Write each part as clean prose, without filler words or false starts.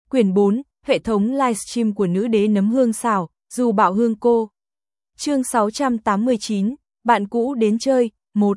Quyển 4, hệ thống livestream của nữ đế nấm hương xào, dù bạo hương cô. Chương 689, bạn cũ đến chơi, 1.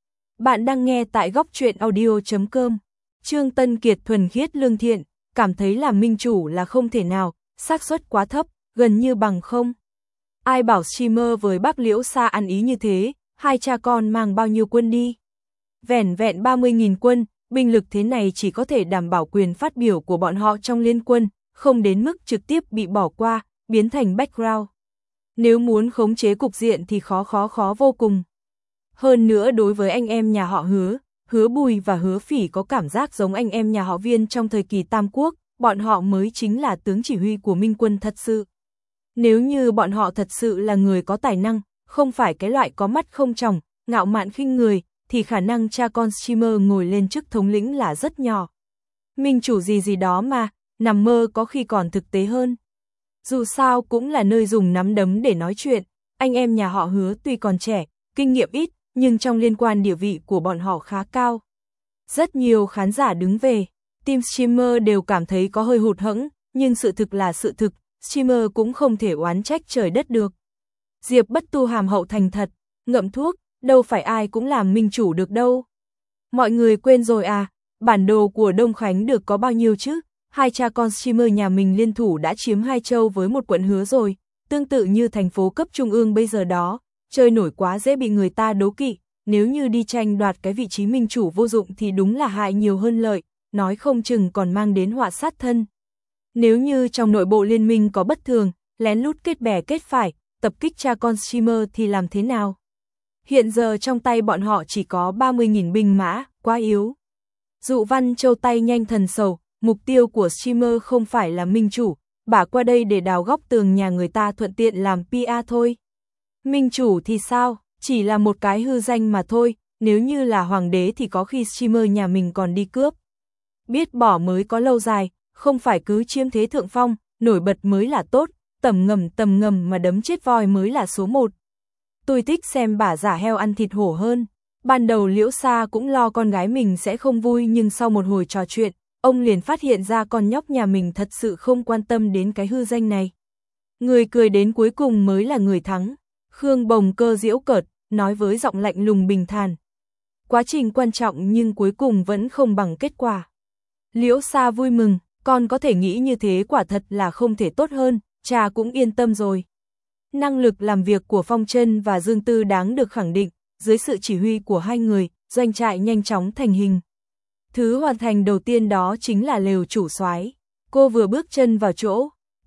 Bạn đang nghe tại góc truyện audio.com. Trương Tân Kiệt thuần khiết lương thiện, cảm thấy làm minh chủ là không thể nào, xác suất quá thấp, gần như bằng không. Ai bảo streamer với bác Liễu Sa ăn ý như thế, hai cha con mang bao nhiêu quân đi? Vẻn vẹn 30.000 quân, binh lực thế này chỉ có thể đảm bảo quyền phát biểu của bọn họ trong liên quân, không đến mức trực tiếp bị bỏ qua, biến thành background. Nếu muốn khống chế cục diện thì khó vô cùng. Hơn nữa đối với anh em nhà họ Hứa Bùi và Hứa Phỉ có cảm giác giống anh em nhà họ Viên trong thời kỳ Tam Quốc, bọn họ mới chính là tướng chỉ huy của Minh quân thật sự. Nếu như bọn họ thật sự là người có tài năng, không phải cái loại có mắt không tròng, ngạo mạn khinh người, thì khả năng cha con streamer ngồi lên chức thống lĩnh là rất nhỏ. Minh chủ gì đó mà, nằm mơ có khi còn thực tế hơn. Dù sao cũng là nơi dùng nắm đấm để nói chuyện, anh em nhà họ Hứa tuy còn trẻ, kinh nghiệm ít, nhưng trong liên quan địa vị của bọn họ khá cao. Rất nhiều khán giả đứng về, team streamer đều cảm thấy có hơi hụt hẫng, nhưng sự thực là sự thực, streamer cũng không thể oán trách trời đất được. Diệp Bất Tu hàm hậu thành thật, ngậm thuốc, đâu phải ai cũng làm minh chủ được đâu. Mọi người quên rồi à, bản đồ của Đông Khánh được có bao nhiêu chứ? Hai cha con streamer nhà mình liên thủ đã chiếm 2 châu với một quận Hứa rồi, tương tự như thành phố cấp trung ương bây giờ đó, chơi nổi quá dễ bị người ta đố kỵ, nếu như đi tranh đoạt cái vị trí minh chủ vô dụng thì đúng là hại nhiều hơn lợi, nói không chừng còn mang đến họa sát thân. Nếu như trong nội bộ liên minh có bất thường, lén lút kết bè kết phải, tập kích cha con streamer thì làm thế nào? Hiện giờ trong tay bọn họ chỉ có 30.000 binh mã, quá yếu. Dụ Văn Châu tay nhanh thần sầu, mục tiêu của streamer không phải là minh chủ, bả qua đây để đào góc tường nhà người ta thuận tiện làm PR thôi. Minh chủ thì sao, chỉ là một cái hư danh mà thôi, nếu như là hoàng đế thì có khi streamer nhà mình còn đi cướp. Biết bỏ mới có lâu dài, không phải cứ chiếm thế thượng phong, nổi bật mới là tốt, tầm ngầm mà đấm chết voi mới là số 1. Tôi thích xem bả giả heo ăn thịt hổ hơn. Ban đầu Liễu Sa cũng lo con gái mình sẽ không vui, nhưng sau một hồi trò chuyện, ông liền phát hiện ra con nhóc nhà mình thật sự không quan tâm đến cái hư danh này. Người cười đến cuối cùng mới là người thắng. Khương Bồng Cơ giễu cợt, nói với giọng lạnh lùng bình thản. Quá trình quan trọng nhưng cuối cùng vẫn không bằng kết quả. Liễu Sa vui mừng, con có thể nghĩ như thế quả thật là không thể tốt hơn, cha cũng yên tâm rồi. Năng lực làm việc của Phong Trân và Dương Tư đáng được khẳng định, dưới sự chỉ huy của hai người, doanh trại nhanh chóng thành hình. Thứ hoàn thành đầu tiên đó chính là lều chủ soái. Cô vừa bước chân vào chỗ,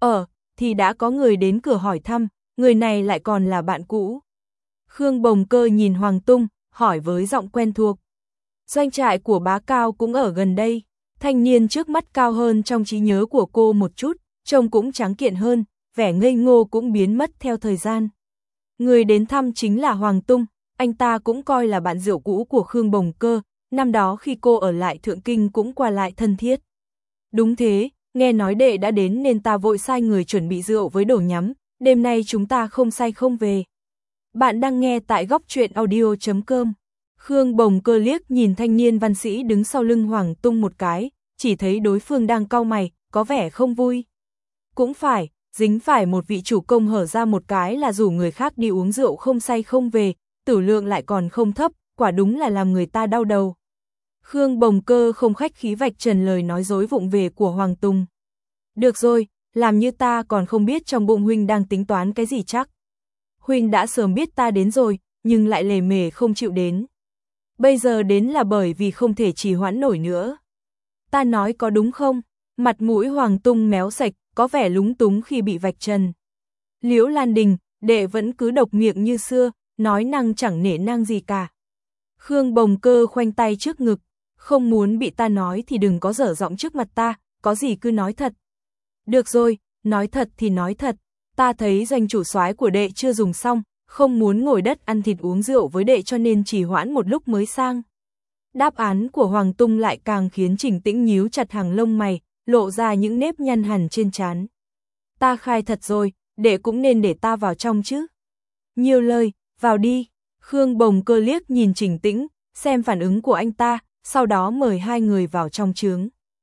thì đã có người đến cửa hỏi thăm, người này lại còn là bạn cũ. Khương Bồng Cơ nhìn Hoàng Tung, hỏi với giọng quen thuộc. Doanh trại của bá Cao cũng ở gần đây, thanh niên trước mắt cao hơn trong trí nhớ của cô một chút, trông cũng tráng kiện hơn, vẻ ngây ngô cũng biến mất theo thời gian. Người đến thăm chính là Hoàng Tung, anh ta cũng coi là bạn rượu cũ của Khương Bồng Cơ, năm đó khi cô ở lại Thượng Kinh cũng qua lại thân thiết. Đúng thế, nghe nói đệ đã đến nên ta vội sai người chuẩn bị rượu với đồ nhắm, đêm nay chúng ta không say không về. Bạn đang nghe tại góc truyện audio.com. Khương Bồng Cơ liếc nhìn thanh niên văn sĩ đứng sau lưng Hoàng Tung một cái, chỉ thấy đối phương đang cau mày, có vẻ không vui. Cũng phải, dính phải một vị chủ công hở ra một cái là rủ người khác đi uống rượu không say không về, tử lượng lại còn không thấp, quả đúng là làm người ta đau đầu. Khương Bồng Cơ không khách khí vạch trần lời nói dối vụng về của Hoàng Tung. Được rồi, làm như ta còn không biết trong bụng huynh đang tính toán cái gì chắc. Huynh đã sớm biết ta đến rồi, nhưng lại lề mề không chịu đến. Bây giờ đến là bởi vì không thể trì hoãn nổi nữa. Ta nói có đúng không? Mặt mũi Hoàng Tung méo sạch, có vẻ lúng túng khi bị vạch trần. Liễu Lan Đình, đệ vẫn cứ độc miệng như xưa, nói năng chẳng nể nang gì cả. Khương Bồng Cơ khoanh tay trước ngực, không muốn bị ta nói thì đừng có dở giọng trước mặt ta, có gì cứ nói thật. Được rồi, nói thật thì nói thật, ta thấy doanh chủ soái của đệ chưa dùng xong, không muốn ngồi đất ăn thịt uống rượu với đệ cho nên trì hoãn một lúc mới sang. Đáp án của Hoàng Tung lại càng khiến Trình Tĩnh nhíu chặt hàng lông mày, lộ ra những nếp nhăn hằn trên trán. Ta khai thật rồi, đệ cũng nên để ta vào trong chứ. Nhiều lời, vào đi. Khương Bồng Cơ liếc nhìn Trình Tĩnh, xem phản ứng của anh ta, sau đó mời hai người vào trong trướng.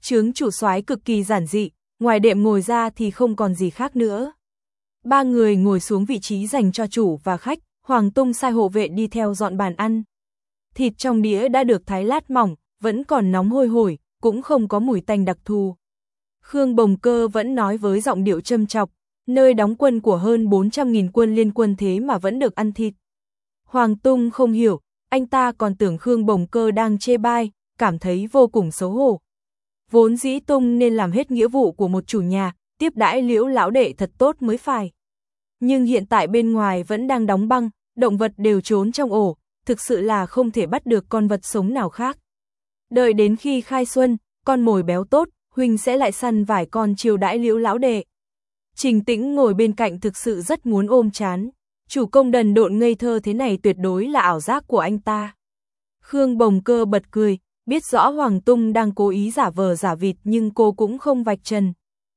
Chướng chủ soái cực kỳ giản dị, ngoài đệm ngồi ra thì không còn gì khác nữa. Ba người ngồi xuống vị trí dành cho chủ và khách, Hoàng Tung sai hộ vệ đi theo dọn bàn ăn. Thịt trong đĩa đã được thái lát mỏng, vẫn còn nóng hôi hổi, cũng không có mùi tanh đặc thù. Khương Bồng Cơ vẫn nói với giọng điệu châm chọc, nơi đóng quân của hơn 400.000 quân liên quân thế mà vẫn được ăn thịt. Hoàng Tung không hiểu, anh ta còn tưởng Khương Bồng Cơ đang chê bai, cảm thấy vô cùng xấu hổ. Vốn dĩ Tung nên làm hết nghĩa vụ của một chủ nhà, tiếp đãi Liễu lão đệ thật tốt mới phải. Nhưng hiện tại bên ngoài vẫn đang đóng băng, động vật đều trốn trong ổ, thực sự là không thể bắt được con vật sống nào khác. Đợi đến khi khai xuân, con mồi béo tốt, huynh sẽ lại săn vài con chiêu đãi Liễu lão đệ. Trình Tĩnh ngồi bên cạnh thực sự rất muốn ôm chán. Chủ công đần độn ngây thơ thế này tuyệt đối là ảo giác của anh ta. Khương Bồng Cơ bật cười, biết rõ Hoàng Tung đang cố ý giả vờ giả vịt nhưng cô cũng không vạch trần.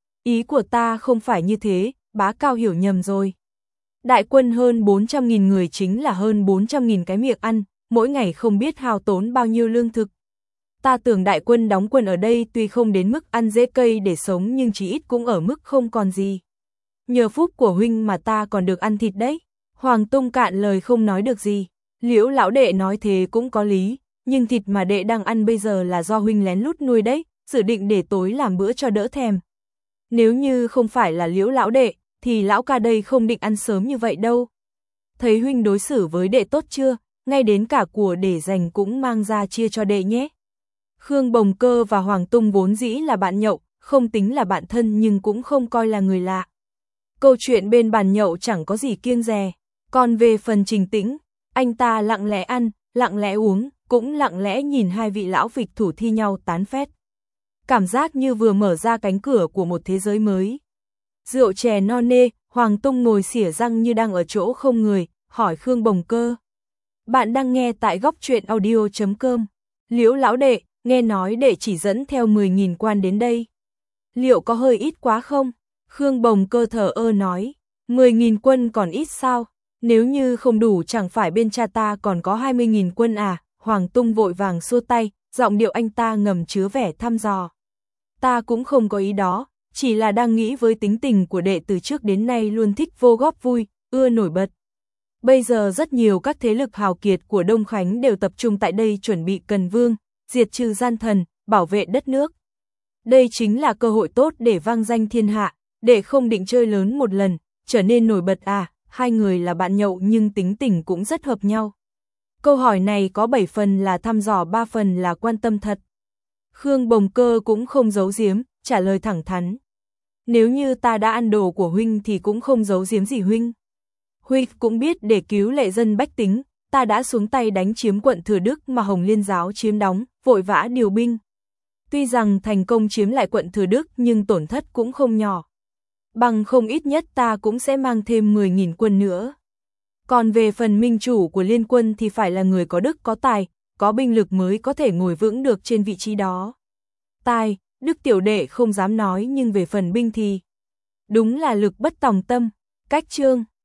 Ý của ta không phải như thế, bá cao hiểu nhầm rồi. Đại quân hơn 400.000 người chính là hơn 400.000 cái miệng ăn, mỗi ngày không biết hao tốn bao nhiêu lương thực. Ta tưởng đại quân đóng quân ở đây tuy không đến mức ăn dễ cây để sống nhưng chỉ ít cũng ở mức không còn gì. Nhờ phúc của huynh mà ta còn được ăn thịt đấy. Hoàng Tung cạn lời không nói được gì. Liễu lão đệ nói thế cũng có lý, nhưng thịt mà đệ đang ăn bây giờ là do huynh lén lút nuôi đấy, dự định để tối làm bữa cho đỡ thèm. Nếu như không phải là Liễu lão đệ, thì lão ca đây không định ăn sớm như vậy đâu. Thấy huynh đối xử với đệ tốt chưa, ngay đến cả của để dành cũng mang ra chia cho đệ nhé. Khương Bồng Cơ và Hoàng Tung vốn dĩ là bạn nhậu, không tính là bạn thân nhưng cũng không coi là người lạ. Câu chuyện bên bàn nhậu chẳng có gì kiêng dè. Còn về phần Trình Tĩnh, anh ta lặng lẽ ăn, lặng lẽ uống, cũng lặng lẽ nhìn hai vị lão vịch thủ thi nhau tán phét. Cảm giác như vừa mở ra cánh cửa của một thế giới mới. Rượu chè no nê, Hoàng Tung ngồi xỉa răng như đang ở chỗ không người, hỏi Khương Bồng Cơ. Bạn đang nghe tại góc truyện audio.com. Liễu lão đệ, nghe nói đệ chỉ dẫn theo 10.000 quan đến đây. Liệu có hơi ít quá không? Khương Bồng Cơ thở ơ nói. 10.000 quân còn ít sao? Nếu như không đủ chẳng phải bên cha ta còn có 20.000 quân à? Hoàng Tung vội vàng xua tay, giọng điệu anh ta ngầm chứa vẻ thăm dò. Ta cũng không có ý đó, chỉ là đang nghĩ với tính tình của đệ từ trước đến nay luôn thích vô góp vui, ưa nổi bật. Bây giờ rất nhiều các thế lực hào kiệt của Đông Khánh đều tập trung tại đây chuẩn bị cần vương, diệt trừ gian thần, bảo vệ đất nước. Đây chính là cơ hội tốt để vang danh thiên hạ, để không định chơi lớn một lần, trở nên nổi bật à? Hai người là bạn nhậu nhưng tính tình cũng rất hợp nhau. Câu hỏi này có 7 phần là thăm dò 3 phần là quan tâm thật. Khương Bồng Cơ cũng không giấu giếm, trả lời thẳng thắn. Nếu như ta đã ăn đồ của huynh thì cũng không giấu giếm gì huynh. Huynh cũng biết để cứu lệ dân bách tính, ta đã xuống tay đánh chiếm quận Thừa Đức mà Hồng Liên giáo chiếm đóng, vội vã điều binh. Tuy rằng thành công chiếm lại quận Thừa Đức nhưng tổn thất cũng không nhỏ. Bằng không ít nhất ta cũng sẽ mang thêm 10.000 quân nữa. Còn về phần minh chủ của liên quân thì phải là người có đức có tài, có binh lực mới có thể ngồi vững được trên vị trí đó. Tài, đức tiểu đệ không dám nói nhưng về phần binh thì đúng là lực bất tòng tâm. Cách chương